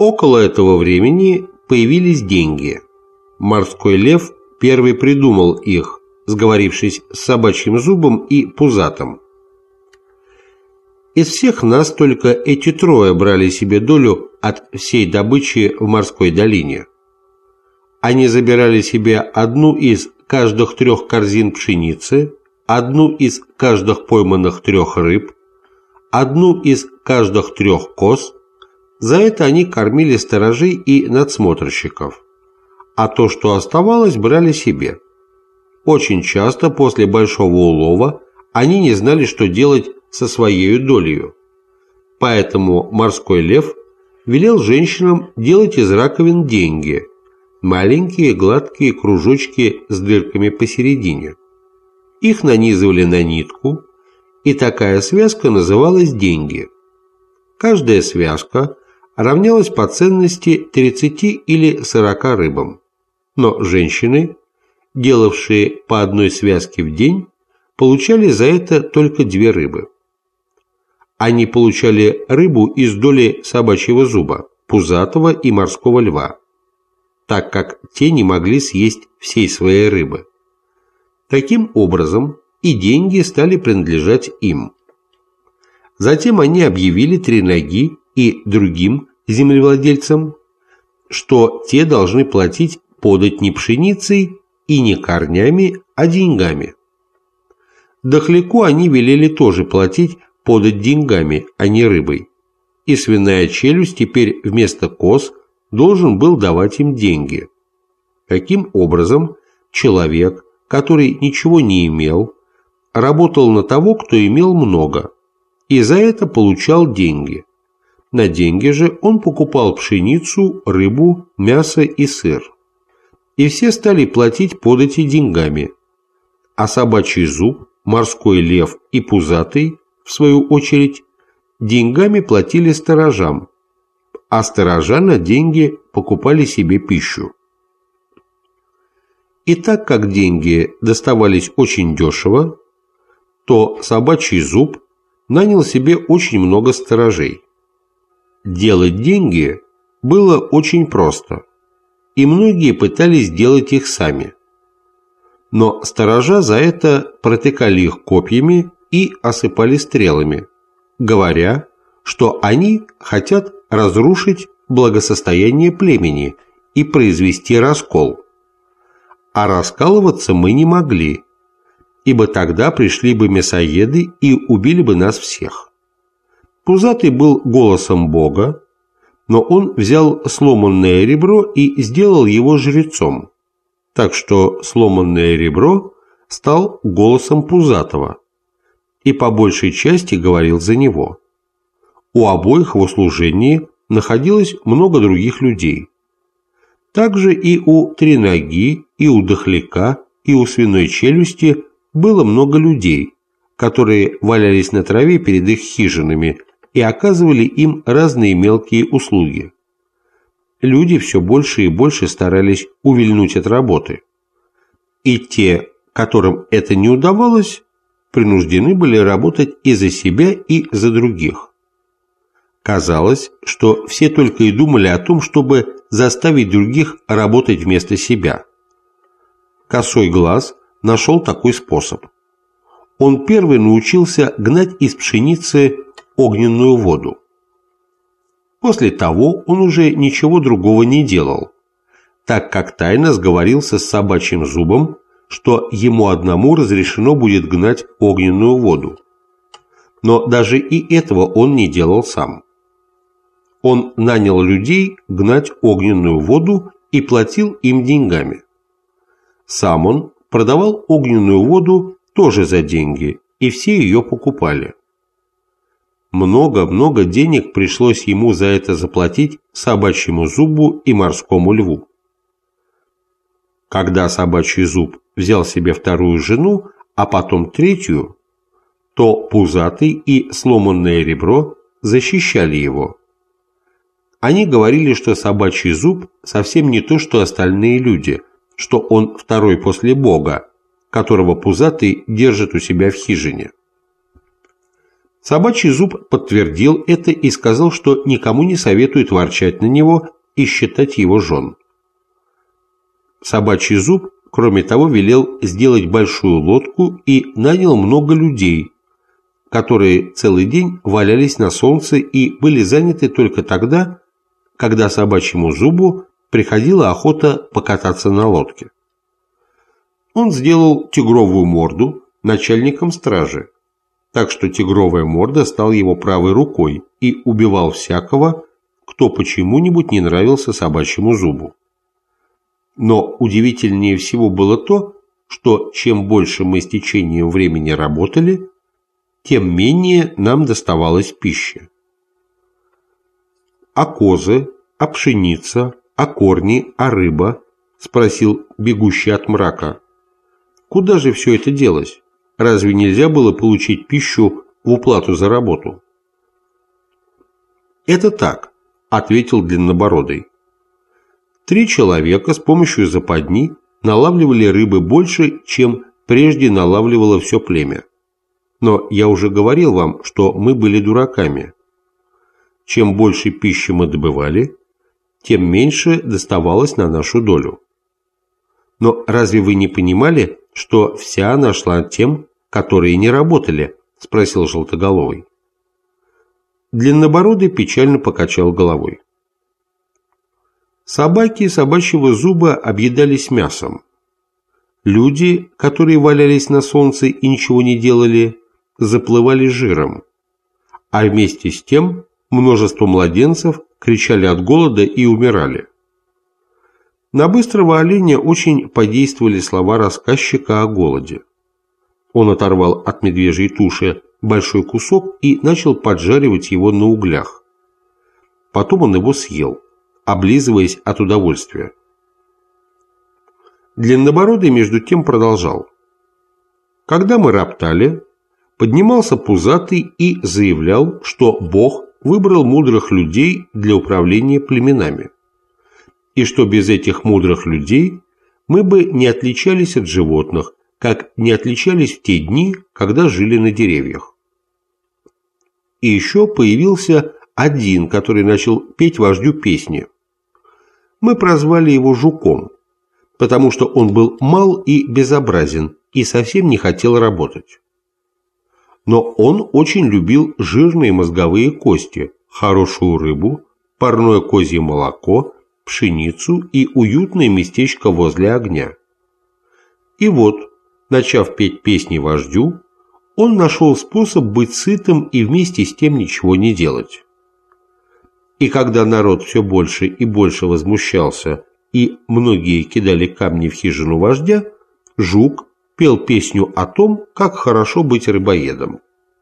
Около этого времени появились деньги. Морской лев первый придумал их, сговорившись с Собачьим Зубом и Пузатым. Из всех нас только эти трое брали себе долю от всей добычи в морской долине. Они забирали себе одну из каждых 3 корзин пшеницы, одну из каждых пойманных 3 рыб, одну из каждых 3 коз. За это они кормили сторожей и надсмотрщиков, а то, что оставалось, брали себе. Очень часто после большого улова они не знали, что делать со своей долею. Поэтому морской лев велел женщинам делать из раковин деньги, маленькие гладкие кружочки с дырками посередине. Их нанизывали на нитку, и такая связка называлась деньги. Каждая связка равнялась по ценности 30 или 40 рыбам. Но женщины, делавшие по одной связке в день, получали за это только 2 рыбы. Они получали рыбу из доли Собачьего Зуба, Пузатого и Морского Льва, так как те не могли съесть всей своей рыбы. Таким образом, и деньги стали принадлежать им. Затем они объявили Треноги и другим землевладельцам, что те должны платить подать не пшеницей и не корнями, а деньгами. Дохляку они велели тоже платить подать деньгами, а не рыбой, и свиная челюсть теперь вместо коз должен был давать им деньги. Таким образом, человек, который ничего не имел, работал на того, кто имел много, и за это получал деньги. На деньги же он покупал пшеницу, рыбу, мясо и сыр. И все стали платить подати деньгами, а Собачий Зуб, Морской Лев и Пузатый, в свою очередь, деньгами платили сторожам, а сторожа на деньги покупали себе пищу. И так как деньги доставались очень дешево, то Собачий Зуб нанял себе очень много сторожей. Делать деньги было очень просто, и многие пытались делать их сами. Но сторожа за это протыкали их копьями и осыпали стрелами, говоря, что они хотят разрушить благосостояние племени и произвести раскол. А раскалываться мы не могли, ибо тогда пришли бы мясоеды и убили бы нас всех. Пузатый был голосом Бога, но он взял сломанное ребро и сделал его жрецом, так что сломанное ребро стал голосом Пузатого и по большей части говорил за него. У обоих в услужении находилось много других людей. Также и у Треноги, и у Дохляка, и у Свиной Челюсти было много людей, которые валялись на траве перед их хижинами и оказывали им разные мелкие услуги. Люди все больше и больше старались увильнуть от работы. И те, которым это не удавалось, принуждены были работать и за себя, и за других. Казалось, что все только и думали о том, чтобы заставить других работать вместо себя. Косой глаз нашел такой способ. Он первый научился гнать из пшеницы огненную воду. После того он уже ничего другого не делал, так как тайно сговорился с Собачьим Зубом, что ему одному разрешено будет гнать огненную воду. Но даже и этого он не делал сам. Он нанял людей гнать огненную воду и платил им деньгами. Сам он продавал огненную воду тоже за деньги, и все ее покупали. Много-много денег пришлось ему за это заплатить Собачьему Зубу и Морскому Льву. Когда Собачий Зуб взял себе вторую жену, а потом третью, то Пузатый и сломанное ребро защищали его. Они говорили, что Собачий Зуб совсем не то, что остальные люди, что он второй после Бога, которого Пузатый держит у себя в хижине. Собачий зуб подтвердил это и сказал, что никому не советует ворчать на него и считать его жен. Собачий зуб, кроме того, велел сделать большую лодку и нанял много людей, которые целый день валялись на солнце и были заняты только тогда, когда собачьему зубу приходила охота покататься на лодке. Он сделал Тигровую морду начальником стражи, так что Тигровая морда стал его правой рукой и убивал всякого, кто почему-нибудь не нравился собачьему зубу. Но удивительнее всего было то, что чем больше мы с течением времени работали, тем менее нам доставалось пищи. «А козы, а пшеница, а корни, а рыба?» – спросил бегущий от мрака. «Куда же все это делось? Разве нельзя было получить пищу в уплату за работу?» «Это так», – ответил Длиннобородый. 3 человека с помощью западни налавливали рыбы больше, чем прежде налавливало все племя. Но я уже говорил вам, что мы были дураками. Чем больше пищи мы добывали, тем меньше доставалось на нашу долю. Но разве вы не понимали, что вся она шла тем, которые не работали? – спросил Желтоголовый. Длиннобородый печально покачал головой. Собаки собачьего зуба объедались мясом. Люди, которые валялись на солнце и ничего не делали, заплывали жиром. А вместе с тем множество младенцев кричали от голода и умирали. На быстрого оленя очень подействовали слова рассказчика о голоде. Он оторвал от медвежьей туши большой кусок и начал поджаривать его на углях. Потом он его съел, облизываясь от удовольствия. Длиннобородый между тем продолжал. Когда мы роптали, поднимался Пузатый и заявлял, что Бог выбрал мудрых людей для управления племенами, и что без этих мудрых людей мы бы не отличались от животных, как не отличались в те дни, когда жили на деревьях. И еще появился один, который начал петь вождю песни. Мы прозвали его Жуком, потому что он был мал и безобразен и совсем не хотел работать. Но он очень любил жирные мозговые кости, хорошую рыбу, парное козье молоко, пшеницу и уютное местечко возле огня. И вот, начав петь песни вождю, он нашел способ быть сытым и вместе с тем ничего не делать. И когда народ все больше и больше возмущался, и многие кидали камни в хижину вождя, Жук пел песню о том, как хорошо быть рыбоедом.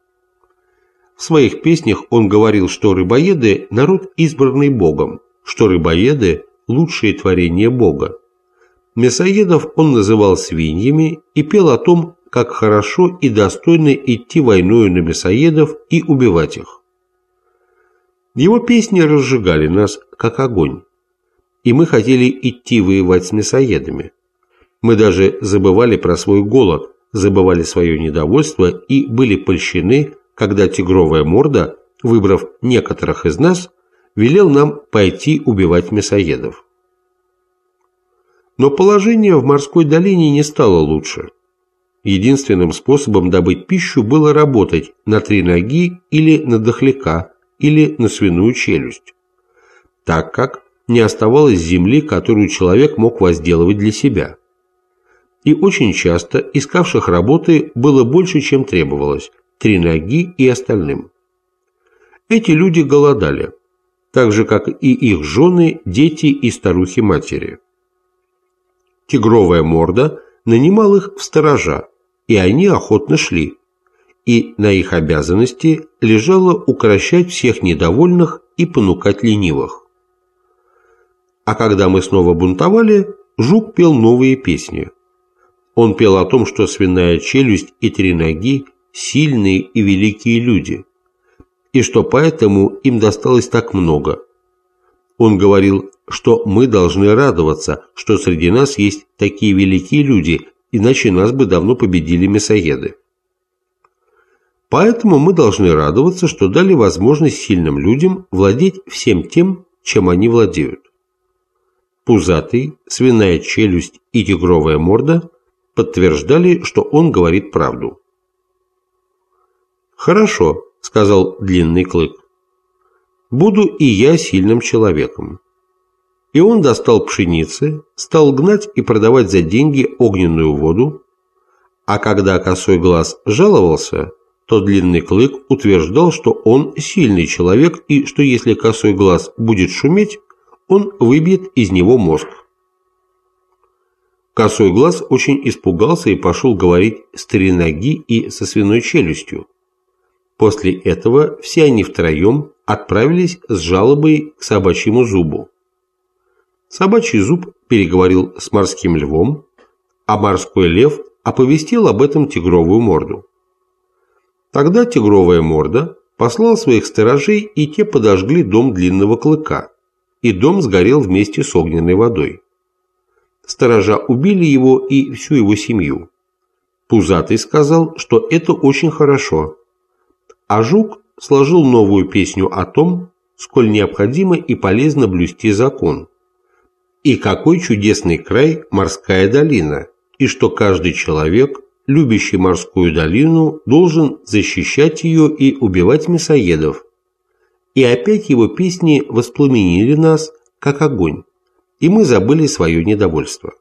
В своих песнях он говорил, что рыбоеды – народ, избранный Богом, что рыбоеды – лучшие творения Бога. Мясоедов он называл свиньями и пел о том, как хорошо и достойно идти войною на мясоедов и убивать их. Его песни разжигали нас, как огонь, и мы хотели идти воевать с мясоедами. Мы даже забывали про свой голод, забывали свое недовольство и были польщены, когда Тигровая морда, выбрав некоторых из нас, велел нам пойти убивать мясоедов. Но положение в морской долине не стало лучше. Единственным способом добыть пищу было работать на 3 ноги или на дохляка, или на свиную челюсть, так как не оставалось земли, которую человек мог возделывать для себя. И очень часто искавших работы было больше, чем требовалось, 3 ноги и остальным. Эти люди голодали, так же, как и их жены, дети и старухи-матери. Тигровая морда нанимал их в сторожа, и они охотно шли, и на их обязанности лежало укрощать всех недовольных и понукать ленивых. А когда мы снова бунтовали, Жук пел новые песни. Он пел о том, что свиная челюсть и 3 ноги – сильные и великие люди, и что поэтому им досталось так много. Он говорил, что мы должны радоваться, что среди нас есть такие великие люди, иначе нас бы давно победили мясоеды. Поэтому мы должны радоваться, что дали возможность сильным людям владеть всем тем, чем они владеют. Пузатый, свиная челюсть и тигровая морда подтверждали, что он говорит правду. «Хорошо», — сказал Длинный Клык. «Буду и я сильным человеком». И он достал пшеницы, стал гнать и продавать за деньги огненную воду, а когда Косой Глаз жаловался, то Длинный Клык утверждал, что он сильный человек и что если Косой Глаз будет шуметь, он выбьет из него мозг. Косой Глаз очень испугался и пошел говорить с Треноги и со Свиной Челюстью. После этого все они втроем отправились с жалобой к Собачьему Зубу. Собачий Зуб переговорил с Морским Львом, а Морской Лев оповестил об этом Тигровую Морду. Тогда Тигровая Морда послал своих сторожей, и те подожгли дом Длинного Клыка, и дом сгорел вместе с огненной водой. Сторожа убили его и всю его семью. Пузатый сказал, что это очень хорошо, а Жук сложил новую песню о том, сколь необходимо и полезно блюсти закон, и какой чудесный край морская долина, и что каждый человек, любящий морскую долину, должен защищать ее и убивать мясоедов. И опять его песни воспламенили нас, как огонь, и мы забыли свое недовольство.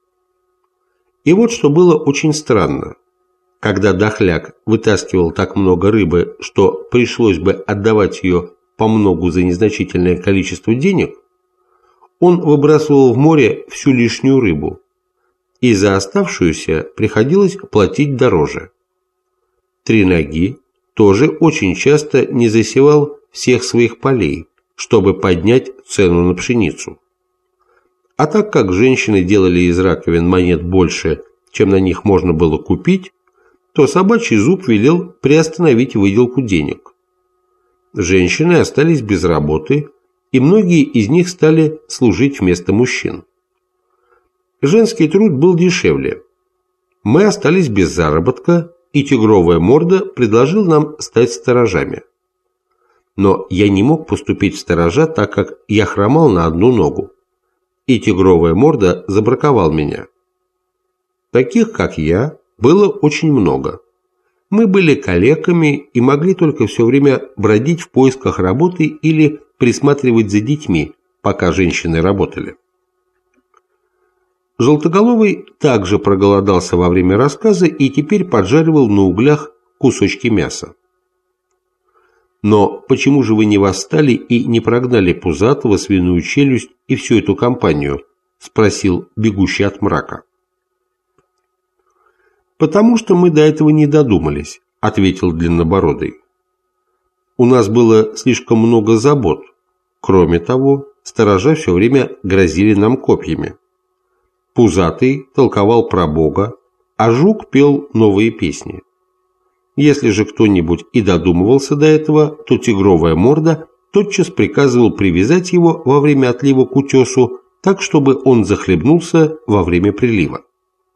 И вот что было очень странно. Когда Дохляк вытаскивал так много рыбы, что пришлось бы отдавать ее по многу за незначительное количество денег, он выбрасывал в море всю лишнюю рыбу, и за оставшуюся приходилось платить дороже. Треноги тоже очень часто не засевал всех своих полей, чтобы поднять цену на пшеницу. А так как женщины делали из раковин монет больше, чем на них можно было купить, то Собачий Зуб велел приостановить выделку денег. Женщины остались без работы, и многие из них стали служить вместо мужчин. Женский труд был дешевле. Мы остались без заработка, и Тигровая Морда предложил нам стать сторожами. Но я не мог поступить в сторожа, так как я хромал на одну ногу, и Тигровая Морда забраковал меня. Таких, как я, было очень много. Мы были калеками и могли только все время бродить в поисках работы или присматривать за детьми, пока женщины работали. Желтоголовый также проголодался во время рассказа и теперь поджаривал на углях кусочки мяса. «Но почему же вы не восстали и не прогнали Пузатого, Свиную Челюсть и всю эту компанию?» – спросил бегущий от мрака. «Потому что мы до этого не додумались», – ответил Длиннобородый. «У нас было слишком много забот. Кроме того, сторожа все время грозили нам копьями. Пузатый толковал про Бога, а Жук пел новые песни. Если же кто-нибудь и додумывался до этого, то Тигровая Морда тотчас приказывал привязать его во время отлива к утесу, так, чтобы он захлебнулся во время прилива.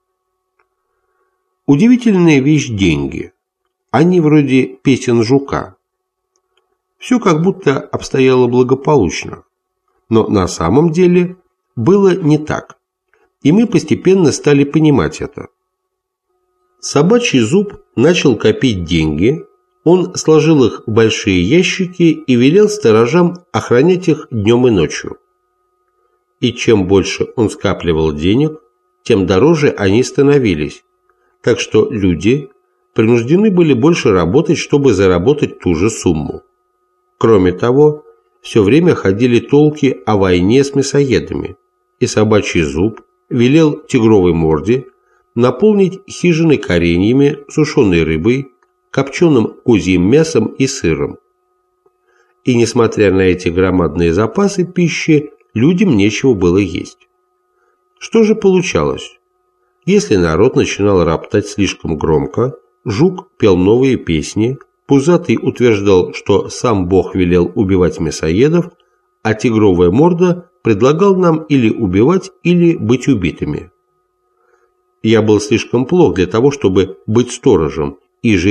Удивительная вещь деньги. Они вроде песен Жука. Все как будто обстояло благополучно. Но на самом деле было не так. И мы постепенно стали понимать это. Собачий Зуб начал копить деньги, он сложил их в большие ящики и велел сторожам охранять их днем и ночью. И чем больше он скапливал денег, тем дороже они становились, так что люди принуждены были больше работать, чтобы заработать ту же сумму. Кроме того, все время ходили толки о войне с мясоедами, и Собачий Зуб велел Тигровой Морде наполнить хижины кореньями, сушеной рыбой, копченым козьим мясом и сыром. И несмотря на эти громадные запасы пищи, людям нечего было есть. Что же получалось? Если народ начинал роптать слишком громко, Жук пел новые песни, Пузатый утверждал, что сам Бог велел убивать мясоедов, а Тигровая Морда предлагал нам или убивать, или быть убитыми. Я был слишком плох для того, чтобы быть сторожем и жреть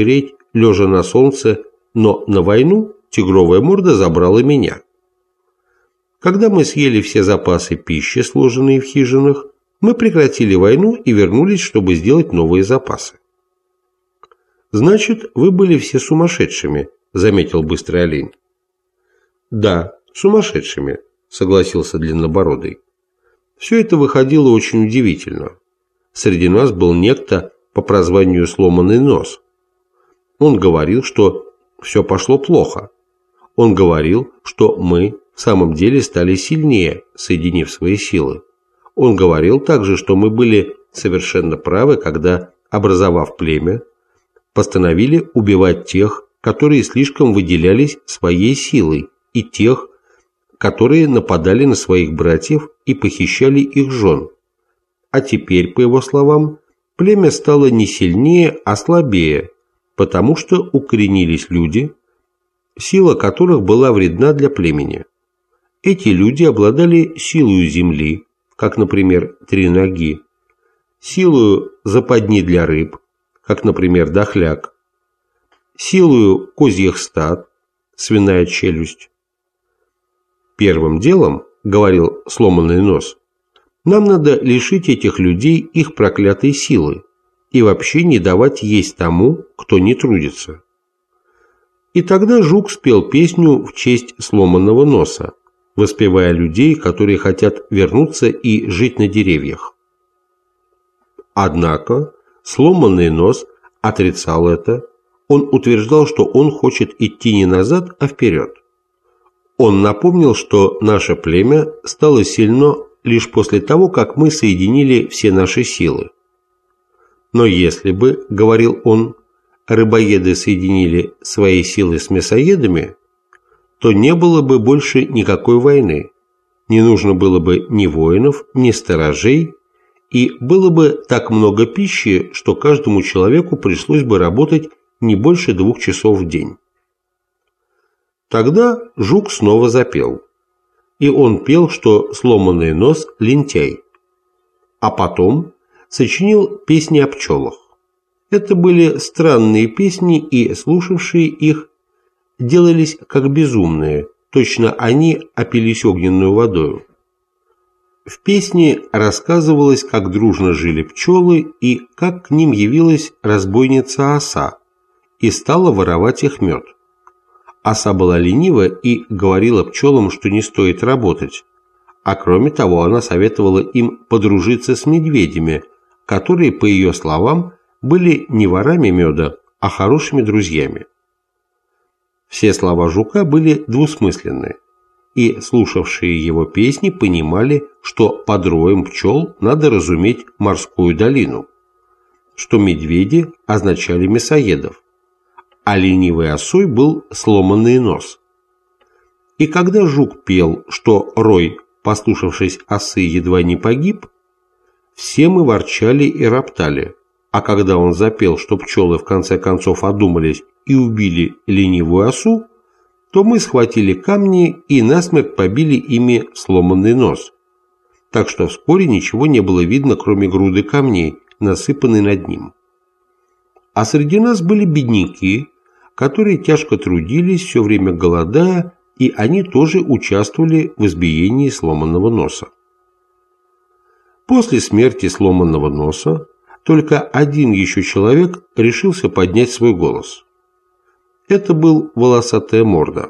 лежа на солнце, но на войну тигровая морда забрала меня. Когда мы съели все запасы пищи, сложенные в хижинах, мы прекратили войну и вернулись, чтобы сделать новые запасы. «Значит, вы были все сумасшедшими», – заметил Быстрый олень. «Да, сумасшедшими», – согласился Длиннобородый. Все это выходило очень удивительно. Среди нас был некто по прозванию Сломанный нос. Он говорил, что все пошло плохо. Он говорил, что мы в самом деле стали сильнее, соединив свои силы. Он говорил также, что мы были совершенно правы, когда, образовав племя, постановили убивать тех, которые слишком выделялись своей силой, и тех, которые нападали на своих братьев и похищали их жен. А теперь, по его словам, племя стало не сильнее, а слабее, потому что укоренились люди, сила которых была вредна для племени. Эти люди обладали силою земли, как, например, 3 ноги, силою западни для рыб, как, например, дохляк, силою козьих стад, свиная челюсть. «Первым делом, — говорил Сломанный нос, — нам надо лишить этих людей их проклятой силы и вообще не давать есть тому, кто не трудится». И тогда Жук спел песню в честь Сломанного носа, воспевая людей, которые хотят вернуться и жить на деревьях. Однако Сломанный нос отрицал это. Он утверждал, что он хочет идти не назад, а вперед. Он напомнил, что наше племя стало сильно лишь после того, как мы соединили все наши силы. Но если бы, говорил он, рыбоеды соединили свои силы с мясоедами, то не было бы больше никакой войны, не нужно было бы ни воинов, ни сторожей, и было бы так много пищи, что каждому человеку пришлось бы работать не больше 2 часов в день. Тогда Жук снова запел, и он пел, что Сломанный нос – лентяй, а потом сочинил песни о пчелах. Это были странные песни, и слушавшие их делались как безумные, точно они опились огненную водою. В песне рассказывалось, как дружно жили пчелы и как к ним явилась разбойница оса и стала воровать их мед. Оса была ленива и говорила пчелам, что не стоит работать, а кроме того она советовала им подружиться с медведями, которые, по ее словам, были не ворами меда, а хорошими друзьями. Все слова Жука были двусмысленны, и слушавшие его песни понимали, что под роем пчел надо разуметь морскую долину, что медведи означали мясоедов, а ленивой осой был Сломанный нос. И когда Жук пел, что рой, послушавшись осы, едва не погиб, все мы ворчали и роптали, а когда он запел, что пчелы в конце концов одумались и убили ленивую осу, то мы схватили камни и насмерть побили ими Сломанный нос, так что вскоре ничего не было видно, кроме груды камней, насыпанной над ним. А среди нас были бедняки, которые тяжко трудились, все время голодая, и они тоже участвовали в избиении Сломанного носа. После смерти Сломанного носа только один еще человек решился поднять свой голос. Это был Волосатая морда.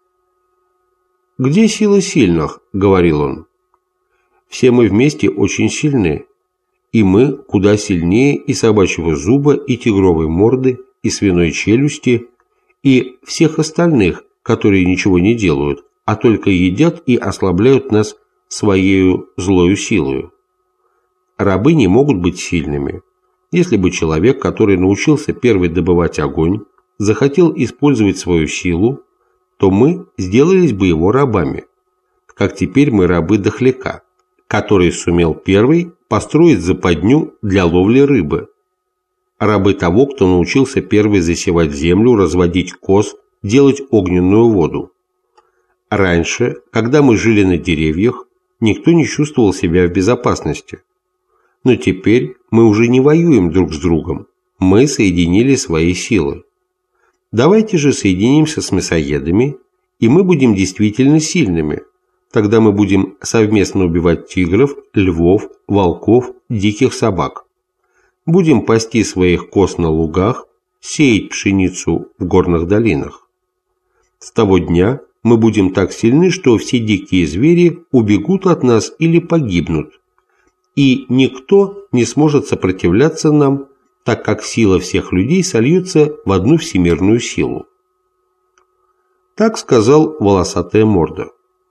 «Где сила сильных?» – говорил он. «Все мы вместе очень сильны, и мы куда сильнее и собачьего зуба, и тигровой морды, и свиной челюсти, и всех остальных, которые ничего не делают, а только едят и ослабляют нас своею злою силою. Рабы не могут быть сильными. Если бы человек, который научился первый добывать огонь, захотел использовать свою силу, то мы сделались бы его рабами, как теперь мы рабы дохляка, который сумел первый построить западню для ловли рыбы, рабы того, кто научился первый засевать землю, разводить коз, делать огненную воду. Раньше, когда мы жили на деревьях, никто не чувствовал себя в безопасности. Но теперь мы уже не воюем друг с другом, мы соединили свои силы. Давайте же соединимся с мясоедами, и мы будем действительно сильными. Тогда мы будем совместно убивать тигров, львов, волков, диких собак. Будем пасти своих коз на лугах, сеять пшеницу в горных долинах. С того дня мы будем так сильны, что все дикие звери убегут от нас или погибнут, и никто не сможет сопротивляться нам, так как сила всех людей сольется в одну всемирную силу. Так сказал волосатая морда.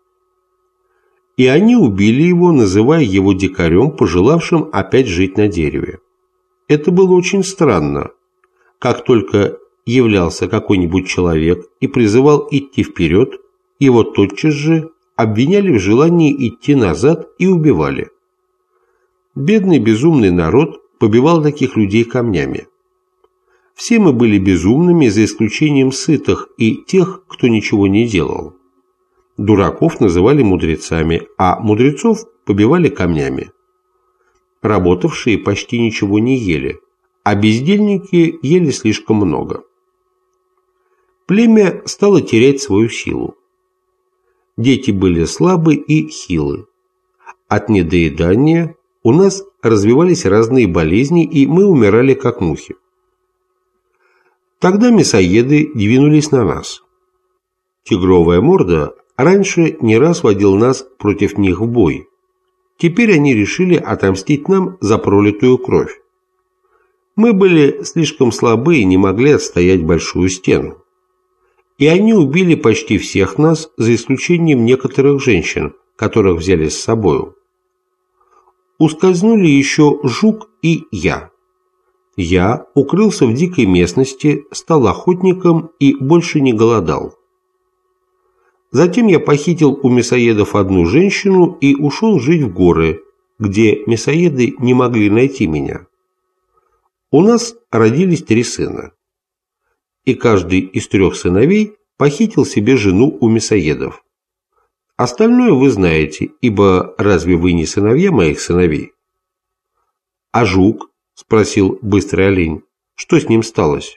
И они убили его, называя его дикарем, пожелавшим опять жить на дереве. Это было очень странно. Как только являлся какой-нибудь человек и призывал идти вперед, его тотчас же обвиняли в желании идти назад и убивали. Бедный безумный народ побивал таких людей камнями. Все мы были безумными, за исключением сытых и тех, кто ничего не делал. Дураков называли мудрецами, а мудрецов побивали камнями. Работавшие почти ничего не ели, а бездельники ели слишком много. Племя стало терять свою силу. Дети были слабы и хилы. От недоедания у нас развивались разные болезни, и мы умирали как мухи. Тогда мясоеды двинулись на нас. Тигровая морда раньше не раз водил нас против них в бой. Теперь они решили отомстить нам за пролитую кровь. Мы были слишком слабы и не могли отстоять большую стену. И они убили почти всех нас, за исключением некоторых женщин, которых взяли с собою. Ускользнули еще Жук и я. Я укрылся в дикой местности, стал охотником и больше не голодал. Затем я похитил у мясоедов одну женщину и ушел жить в горы, где мясоеды не могли найти меня. У нас родились 3 сына. И каждый из 3 сыновей похитил себе жену у мясоедов. Остальное вы знаете, ибо разве вы не сыновья моих сыновей? А Жук? — спросил быстрый олень. Что с ним сталось?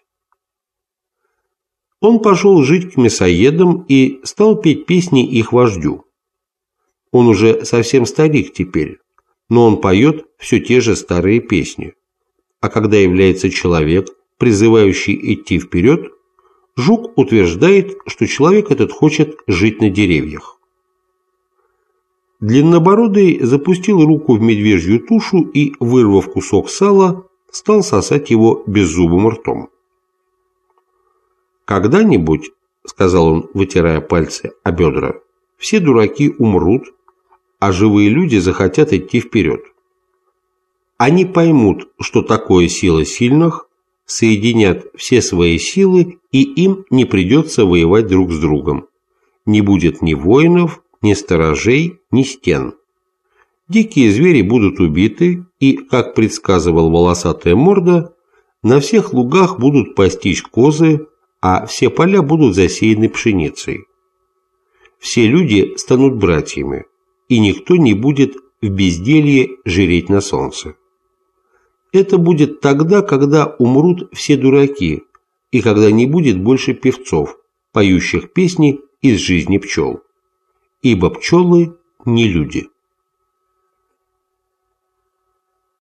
Он пошел жить к мясоедам и стал петь песни их вождю. Он уже совсем старик теперь, но он поет все те же старые песни. А когда является человек, призывающий идти вперед, Жук утверждает, что человек этот хочет жить на деревьях. Длиннобородый запустил руку в медвежью тушу и, вырвав кусок сала, стал сосать его беззубым ртом. «Когда-нибудь, — сказал он, вытирая пальцы о бедра, — все дураки умрут, а живые люди захотят идти вперед. Они поймут, что такое сила сильных, соединят все свои силы, и им не придется воевать друг с другом. Не будет ни воинов, ни сторожей, ни стен. Дикие звери будут убиты, и, как предсказывал волосатая морда, на всех лугах будут пастись козы, а все поля будут засеяны пшеницей. Все люди станут братьями, и никто не будет в безделье жиреть на солнце. Это будет тогда, когда умрут все дураки, и когда не будет больше певцов, поющих песни из жизни пчел. Ибо пчелы не люди.